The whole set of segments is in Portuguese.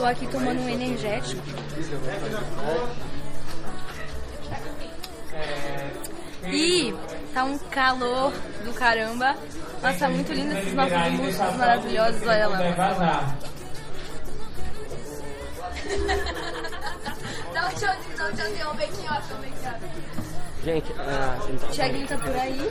Tô aqui tomando um energético. E tá um calor do caramba. Nossa, muito lindo esses nossos músicos maravilhosos. Olha lá. Dá um tchauzinho, um making off, Gente, Thiaguinho tá por aí.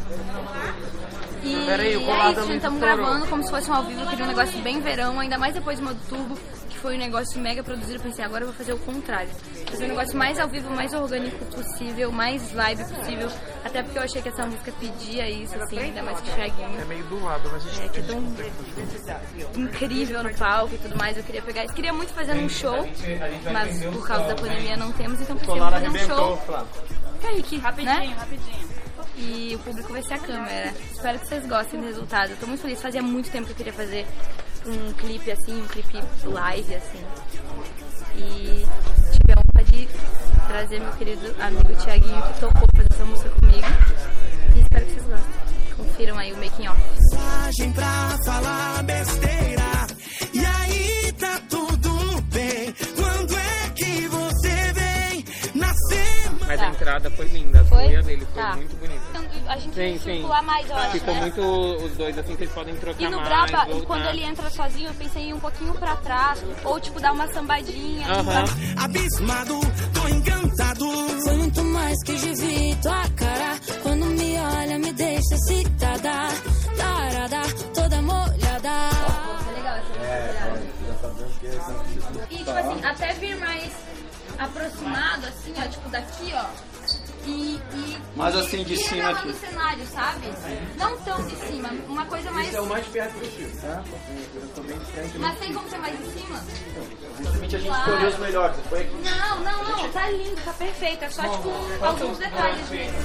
E Peraí, é isso, gente, estamos gravando como se fosse um ao vivo. Eu queria um negócio bem verão, ainda mais depois do modo turbo, que foi um negócio mega produzido. Eu pensei, agora eu vou fazer o contrário, fazer um negócio mais ao vivo, mais orgânico possível, mais vibe possível. Até porque eu achei que essa música pedia isso, assim, ainda mais que o Thiaguinho. É meio do lado, mas a gente que é tão incrível no palco e tudo mais. Eu queria pegar isso. Queria muito fazer um show, mas por causa da pandemia não temos, então precisamos fazer um show. Kaique, Rapidinho. E o público vai ser a câmera. Espero que vocês gostem do resultado. Eu tô muito feliz. Fazia muito tempo que eu queria fazer um clipe assim, um clipe live assim. E tive a honra de trazer meu querido amigo Thiaguinho, que topou fazer essa música comigo. E espero que vocês gostem. Confiram aí o making off. Pra falar besteira, e aí tá tudo bem. Quando é que você vem nascer? Mas a entrada foi linda, a folha dele foi muito bonita. A gente tem que circular mais, eu acho. Ficou né? muito os dois assim, que eles podem trocar E no mais. Braba, voltar. quando ele entra sozinho, eu pensei em ir um pouquinho pra trás, ou tipo dar uma sambadinha. Abismado, tô encantado. Foi muito mais que de vi tua cara. Quando me olha, me deixa excitada. Tarada, toda molhada. Foi legal essa E tipo assim, até vir mais aproximado, assim, ó, tipo daqui, ó. Mas assim, de cima aqui. no cenário, sabe? Não tão de cima, uma coisa mais... Esse é o mais perto possível, tá? Eu tô bem de frente. Mas tem como ser mais de cima? Justamente a gente escolheu os melhores. Foi aqui. Não, tá lindo, tá perfeito. É só tipo alguns detalhes mesmo.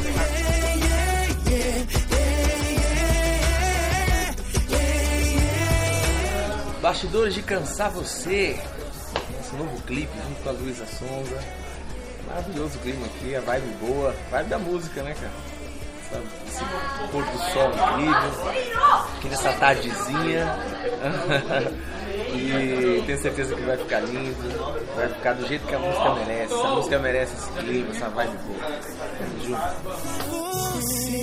Bastidores de Cansar Você, esse novo clipe junto com a Luísa Sonza. Maravilhoso o clima aqui, a vibe boa, vibe da música, né, cara? Esse pôr do sol incrível, aqui nessa tardezinha. E tenho certeza que vai ficar lindo, vai ficar do jeito que a música merece. A música merece esse clima, essa vibe boa. Tamo junto.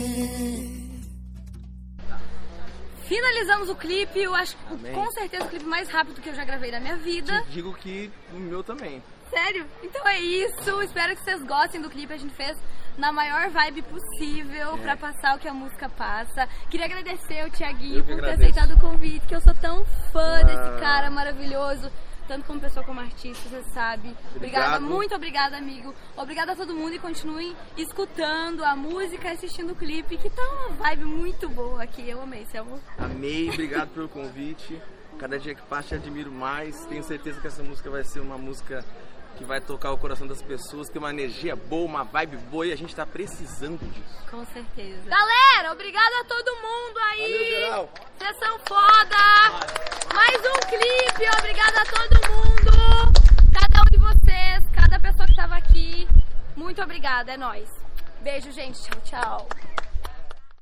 Finalizamos o clipe, eu acho com certeza o clipe mais rápido que eu já gravei na minha vida. Te digo que o meu também. Sério? Então é isso, espero que vocês gostem do clipe, a gente fez na maior vibe possível pra passar o que a música passa. Queria agradecer ao Thiaguinho por ter aceitado o convite, que eu sou tão fã desse cara maravilhoso, tanto como pessoa como artista, você sabe. Obrigada, muito obrigada, amigo. Obrigada a todo mundo e continuem escutando a música, assistindo o clipe, que tá uma vibe muito boa aqui. Eu amei, você amou? Amei, obrigado pelo convite. Cada dia que passa te admiro mais. Tenho certeza que essa música vai ser uma música que vai tocar o coração das pessoas, tem uma energia boa, uma vibe boa e a gente tá precisando disso. Com certeza. Galera, obrigada a todo mundo aí. Valeu, vocês são foda. Mais um clipe, obrigada a todo mundo. Cada um de vocês, cada pessoa que tava aqui. Muito obrigada, é nóis. Beijo, gente. Tchau, tchau.